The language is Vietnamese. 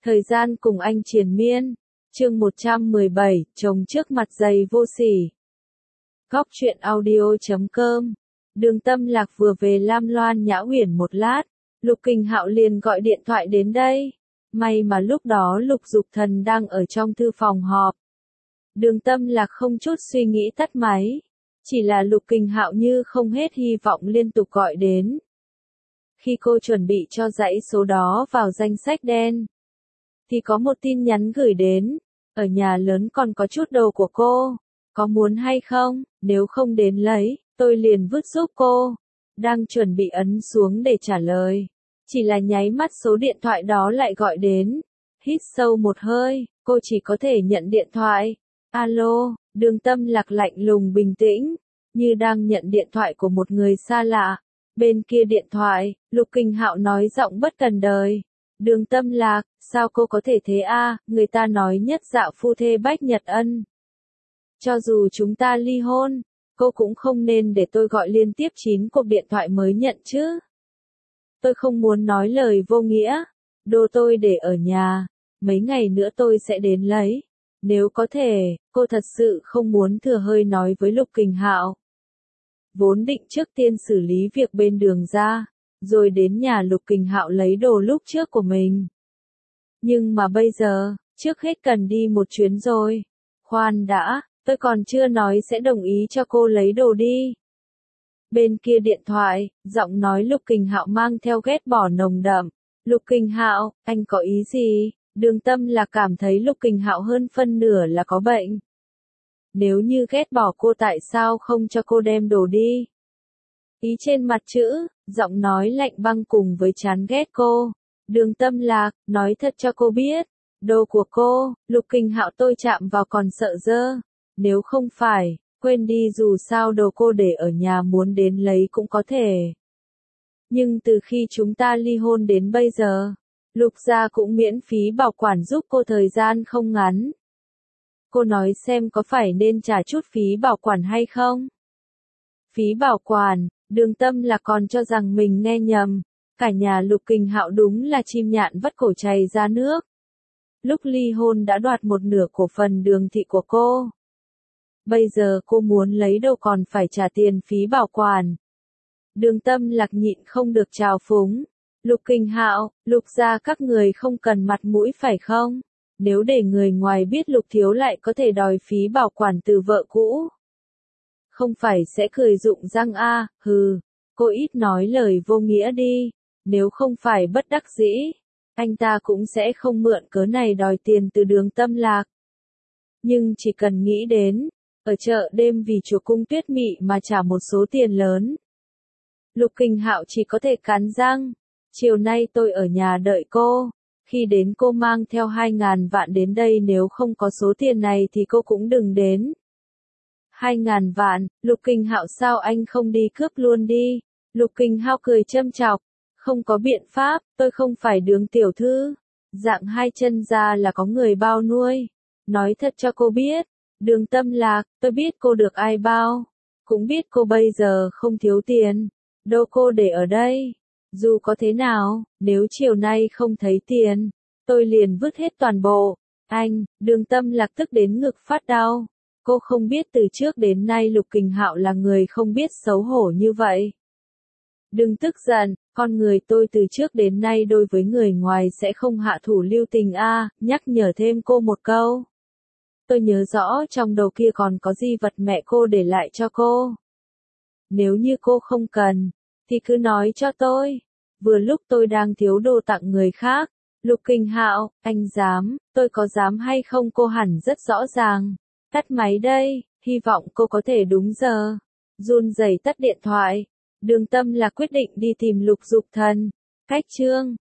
Thời gian cùng anh triền miên. Chương 117, chồng trước mặt dày vô sỉ. Góc truyện audio.com. Đường Tâm Lạc vừa về Lam Loan Nhã Uyển một lát, Lục Kình Hạo liền gọi điện thoại đến đây. May mà lúc đó Lục Dục Thần đang ở trong thư phòng họp. Đường Tâm Lạc không chút suy nghĩ tắt máy. Chỉ là Lục Kình Hạo như không hết hy vọng liên tục gọi đến. Khi cô chuẩn bị cho dãy số đó vào danh sách đen, thì có một tin nhắn gửi đến. Ở nhà lớn còn có chút đồ của cô. Có muốn hay không? Nếu không đến lấy, tôi liền vứt giúp cô. Đang chuẩn bị ấn xuống để trả lời. Chỉ là nháy mắt số điện thoại đó lại gọi đến. Hít sâu một hơi, cô chỉ có thể nhận điện thoại. Alo, Đường Tâm Lạc lạnh lùng bình tĩnh, như đang nhận điện thoại của một người xa lạ. Bên kia điện thoại, Lục Kình Hạo nói giọng bất cần đời. Đường Tâm Lạc, sao cô có thể thế a? Người ta nói nhất dạo phu thê bách nhật ân. Cho dù chúng ta ly hôn, cô cũng không nên để tôi gọi liên tiếp 9 cuộc điện thoại mới nhận chứ. Tôi không muốn nói lời vô nghĩa. Đồ tôi để ở nhà, mấy ngày nữa tôi sẽ đến lấy. Nếu có thể, cô thật sự không muốn thừa hơi nói với Lục Kình Hạo. Vốn định trước tiên xử lý việc bên Đường ra, rồi đến nhà Lục Kình Hạo lấy đồ lúc trước của mình. Nhưng mà bây giờ, trước hết cần đi một chuyến rồi. Khoan đã, tôi còn chưa nói sẽ đồng ý cho cô lấy đồ đi. Bên kia điện thoại, giọng nói Lục Kình Hạo mang theo ghét bỏ nồng đậm. Lục Kình Hạo, anh có ý gì? Đường Tâm là cảm thấy Lục Kình Hạo hơn phân nửa là có bệnh. Nếu như ghét bỏ cô tại sao không cho cô đem đồ đi? Ý trên mặt chữ, giọng nói lạnh băng cùng với chán ghét cô. Đường Tâm Lạc, nói thật cho cô biết. Đồ của cô, Lục Kình Hạo tôi chạm vào còn sợ dơ. Nếu không phải, quên đi dù sao đồ cô để ở nhà muốn đến lấy cũng có thể. Nhưng từ khi chúng ta ly hôn đến bây giờ, Lục gia cũng miễn phí bảo quản giúp cô thời gian không ngắn. Cô nói xem có phải nên trả chút phí bảo quản hay không? Phí bảo quản, Đường Tâm là còn cho rằng mình nghe nhầm. Cả nhà Lục Kình Hạo đúng là chim nhạn vắt cổ chày ra nước. Lúc ly hôn đã đoạt một nửa cổ phần Đường thị của cô. Bây giờ cô muốn lấy đâu còn phải trả tiền phí bảo quản. Đường Tâm Lạc nhịn không được trào phúng. Lục Kình Hạo, Lục gia các người không cần mặt mũi phải không? Nếu để người ngoài biết Lục thiếu lại có thể đòi phí bảo quản từ vợ cũ. Không phải sẽ cười rụng răng a, hừ, cô ít nói lời vô nghĩa đi. Nếu không phải bất đắc dĩ, anh ta cũng sẽ không mượn cớ này đòi tiền từ Đường Tâm Lạc. Nhưng chỉ cần nghĩ đến, ở chợ đêm vì chùa Cung Tuyết Mị mà trả một số tiền lớn. Lục Kình Hạo chỉ có thể cắn răng. Chiều nay tôi ở nhà đợi cô. Khi đến cô mang theo 2.000 vạn đến đây, nếu không có số tiền này thì cô cũng đừng đến. 2.000 vạn, Lục Kình Hạo sao anh không đi cướp luôn đi? Lục Kình Hạo cười châm chọc. Không có biện pháp, tôi không phải Đường tiểu thư. Dạng hai chân ra là có người bao nuôi. Nói thật cho cô biết, Đường Tâm Lạc, tôi biết cô được ai bao. Cũng biết cô bây giờ không thiếu tiền. Đâu cô để ở đây. Dù có thế nào, nếu chiều nay không thấy tiền, tôi liền vứt hết toàn bộ. Anh, Đường Tâm Lạc tức đến ngực phát đau. Cô không biết từ trước đến nay Lục Kình Hạo là người không biết xấu hổ như vậy. Đừng tức giận, con người tôi từ trước đến nay đối với người ngoài sẽ không hạ thủ lưu tình a, nhắc nhở thêm cô một câu. Tôi nhớ rõ trong đầu kia còn có di vật mẹ cô để lại cho cô. Nếu như cô không cần, thì cứ nói cho tôi. Vừa lúc tôi đang thiếu đồ tặng người khác. Lục Kình Hạo, anh dám, tôi có dám hay không cô hẳn rất rõ ràng. Tắt máy đây, hy vọng cô có thể đúng giờ. Run rẩy tắt điện thoại. Đường Tâm là quyết định đi tìm Lục Dục Thần. Cách chương